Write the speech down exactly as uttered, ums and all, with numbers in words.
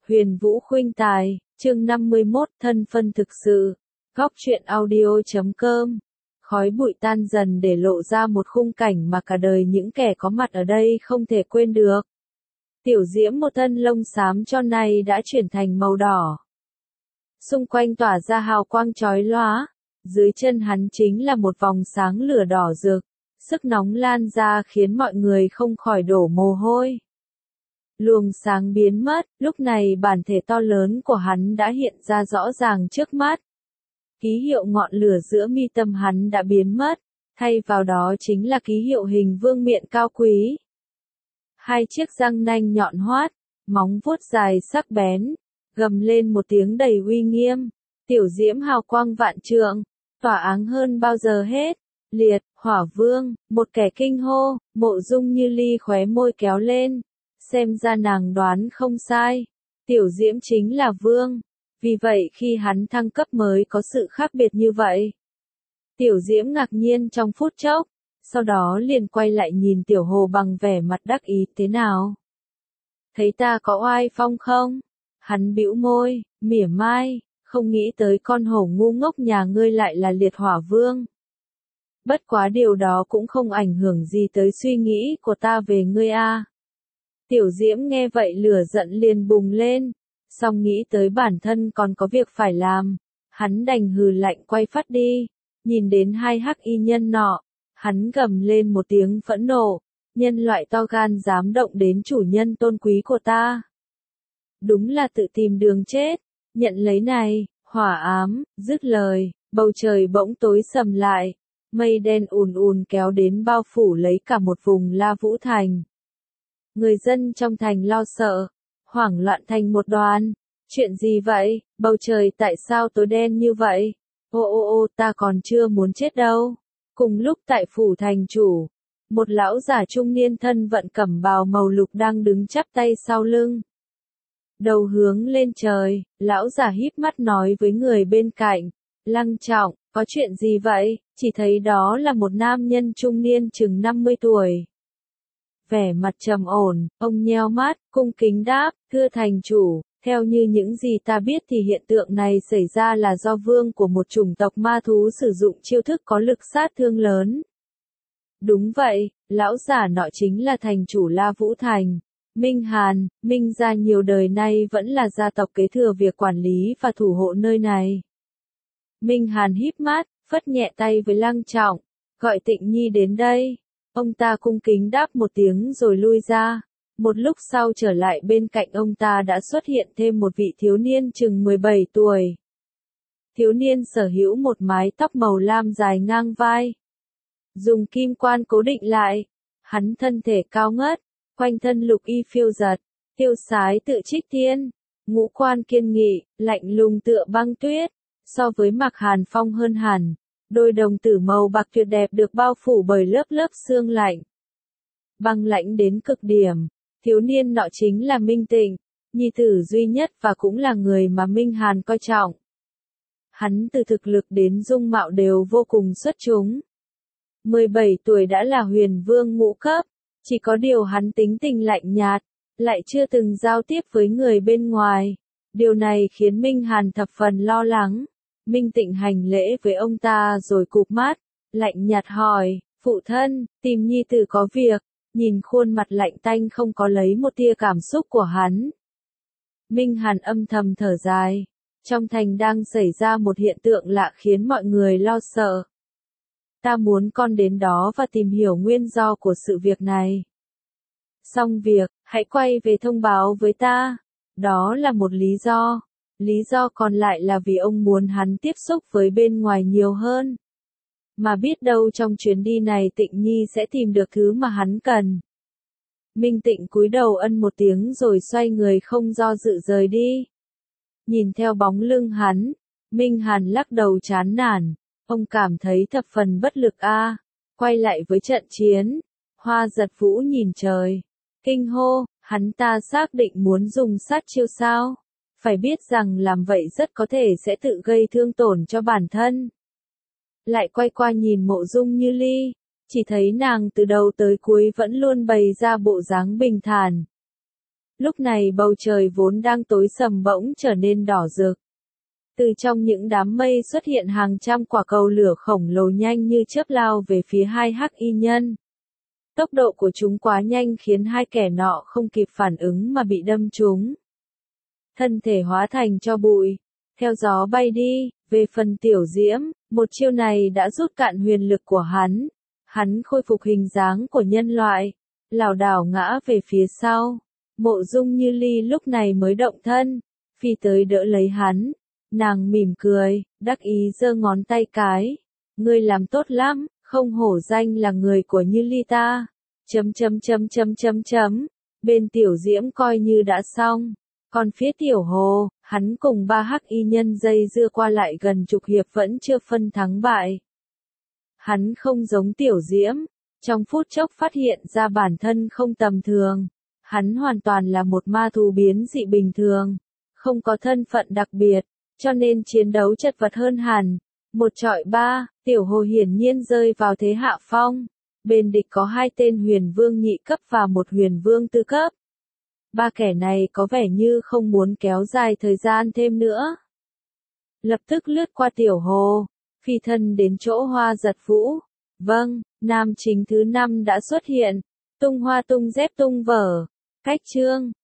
Huyền Vũ Khuynh Tài, chương năm mươi mốt, thân phân thực sự. Góc truyện audio chấm com. Khói bụi tan dần để lộ ra một khung cảnh mà cả đời những kẻ có mặt ở đây không thể quên được. Tiểu Diễm một thân lông xám cho nay đã chuyển thành màu đỏ. Xung quanh tỏa ra hào quang chói lóa, dưới chân hắn chính là một vòng sáng lửa đỏ rực, sức nóng lan ra khiến mọi người không khỏi đổ mồ hôi. Luồng sáng biến mất, lúc này bản thể to lớn của hắn đã hiện ra rõ ràng trước mắt. Ký hiệu ngọn lửa giữa mi tâm hắn đã biến mất, thay vào đó chính là ký hiệu hình vương miện cao quý. Hai chiếc răng nanh nhọn hoắt, móng vuốt dài sắc bén, gầm lên một tiếng đầy uy nghiêm. Tiểu Diễm hào quang vạn trượng, tỏa áng hơn bao giờ hết. Liệt, Hỏa Vương, một kẻ kinh hô, Mộ Dung Như Ly khóe môi kéo lên. Xem ra nàng đoán không sai, Tiểu Diễm chính là vương, vì vậy khi hắn thăng cấp mới có sự khác biệt như vậy. Tiểu Diễm ngạc nhiên trong phút chốc, sau đó liền quay lại nhìn Tiểu Hồ bằng vẻ mặt đắc ý. Thế nào? Thấy ta có oai phong không? Hắn bĩu môi, mỉa mai, không nghĩ tới con hổ ngu ngốc nhà ngươi lại là Liệt Hỏa Vương. Bất quá điều đó cũng không ảnh hưởng gì tới suy nghĩ của ta về ngươi a. Tiểu Diễm nghe vậy lửa giận liền bùng lên, song nghĩ tới bản thân còn có việc phải làm, hắn đành hừ lạnh quay phát đi, nhìn đến hai hắc y nhân nọ, hắn gầm lên một tiếng phẫn nộ, nhân loại to gan dám động đến chủ nhân tôn quý của ta. Đúng là tự tìm đường chết, nhận lấy này, hỏa ám, dứt lời, bầu trời bỗng tối sầm lại, mây đen ùn ùn kéo đến bao phủ lấy cả một vùng La Vũ Thành. Người dân trong thành lo sợ, hoảng loạn thành một đoàn. Chuyện gì vậy? Bầu trời tại sao tối đen như vậy? Ô ô ô, ta còn chưa muốn chết đâu. Cùng lúc tại phủ thành chủ, một lão giả trung niên thân vận cẩm bào màu lục đang đứng chắp tay sau lưng. Đầu hướng lên trời, lão giả híp mắt nói với người bên cạnh, Lăng Trọng, có chuyện gì vậy? Chỉ thấy đó là một nam nhân trung niên chừng năm mươi tuổi. Vẻ mặt trầm ổn, ông nheo mắt, cung kính đáp, thưa thành chủ, theo như những gì ta biết thì hiện tượng này xảy ra là do vương của một chủng tộc ma thú sử dụng chiêu thức có lực sát thương lớn. Đúng vậy, lão giả nọ chính là thành chủ La Vũ Thành, Minh Hàn. Minh gia nhiều đời nay vẫn là gia tộc kế thừa việc quản lý và thủ hộ nơi này. Minh Hàn híp mắt, phất nhẹ tay với Lăng Trọng, gọi Tịnh Nhi đến đây. Ông ta cung kính đáp một tiếng rồi lui ra. Một lúc sau trở lại bên cạnh ông ta đã xuất hiện thêm một vị thiếu niên chừng mười bảy tuổi. Thiếu niên sở hữu một mái tóc màu lam dài ngang vai. Dùng kim quan cố định lại. Hắn thân thể cao ngất, quanh thân lục y phiêu giật, tiêu sái tự trích thiên. Ngũ quan kiên nghị, lạnh lùng tựa băng tuyết. So với Mạc Hàn Phong hơn hẳn. Đôi đồng tử màu bạc tuyệt đẹp được bao phủ bởi lớp lớp sương lạnh. Băng lãnh đến cực điểm, thiếu niên nọ chính là Minh Tịnh, nhi tử duy nhất và cũng là người mà Minh Hàn coi trọng. Hắn từ thực lực đến dung mạo đều vô cùng xuất chúng. mười bảy tuổi đã là huyền vương ngũ cấp, chỉ có điều hắn tính tình lạnh nhạt, lại chưa từng giao tiếp với người bên ngoài. Điều này khiến Minh Hàn thập phần lo lắng. Minh Tịnh hành lễ với ông ta rồi cụp mắt, lạnh nhạt hỏi, phụ thân, tìm nhi tử có việc. Nhìn khuôn mặt lạnh tanh không có lấy một tia cảm xúc của hắn. Minh Hàn âm thầm thở dài, trong thành đang xảy ra một hiện tượng lạ khiến mọi người lo sợ. Ta muốn con đến đó và tìm hiểu nguyên do của sự việc này. Xong việc, hãy quay về thông báo với ta. Đó là một lý do. Lý do còn lại là vì ông muốn hắn tiếp xúc với bên ngoài nhiều hơn. Mà biết đâu trong chuyến đi này Tịnh Nhi sẽ tìm được thứ mà hắn cần. Minh Tịnh cúi đầu ân một tiếng rồi xoay người không do dự rời đi. Nhìn theo bóng lưng hắn, Minh Hàn lắc đầu chán nản. Ông cảm thấy thập phần bất lực a. Quay lại với trận chiến, Hoa Giật Vũ nhìn trời, kinh hô, hắn ta xác định muốn dùng sát chiêu sao? Phải biết rằng làm vậy rất có thể sẽ tự gây thương tổn cho bản thân. Lại quay qua nhìn Mộ Dung Như Ly, chỉ thấy nàng từ đầu tới cuối vẫn luôn bày ra bộ dáng bình thản. Lúc này bầu trời vốn đang tối sầm bỗng trở nên đỏ rực. Từ trong những đám mây xuất hiện hàng trăm quả cầu lửa khổng lồ nhanh như chớp lao về phía hai hắc y nhân. Tốc độ của chúng quá nhanh khiến hai kẻ nọ không kịp phản ứng mà bị đâm trúng. Thân thể hóa thành tro bụi, theo gió bay đi. Về phần Tiểu Diễm, một chiêu này đã rút cạn huyền lực của hắn. Hắn khôi phục hình dáng của nhân loại, lảo đảo ngã về phía sau. Mộ Dung Như Ly lúc này mới động thân, phi tới đỡ lấy hắn. Nàng mỉm cười, đắc ý giơ ngón tay cái. Ngươi làm tốt lắm, không hổ danh là người của Như Ly ta. Chấm chấm chấm chấm chấm chấm. Bên Tiểu Diễm coi như đã xong. Còn phía Tiểu Hồ, hắn cùng ba hắc y nhân dây dưa qua lại gần chục hiệp vẫn chưa phân thắng bại. Hắn không giống Tiểu Diễm, trong phút chốc phát hiện ra bản thân không tầm thường. Hắn hoàn toàn là một ma thú biến dị bình thường, không có thân phận đặc biệt, cho nên chiến đấu chật vật hơn hẳn. Một trọi ba, Tiểu Hồ hiển nhiên rơi vào thế hạ phong. Bên địch có hai tên huyền vương nhị cấp và một huyền vương tư cấp. Ba kẻ này có vẻ như không muốn kéo dài thời gian thêm nữa. Lập tức lướt qua Tiểu Hồ, phi thân đến chỗ Hoa Giật Vũ. Vâng, nam chính thứ năm đã xuất hiện. Tung hoa tung dép tung vở. Cách chương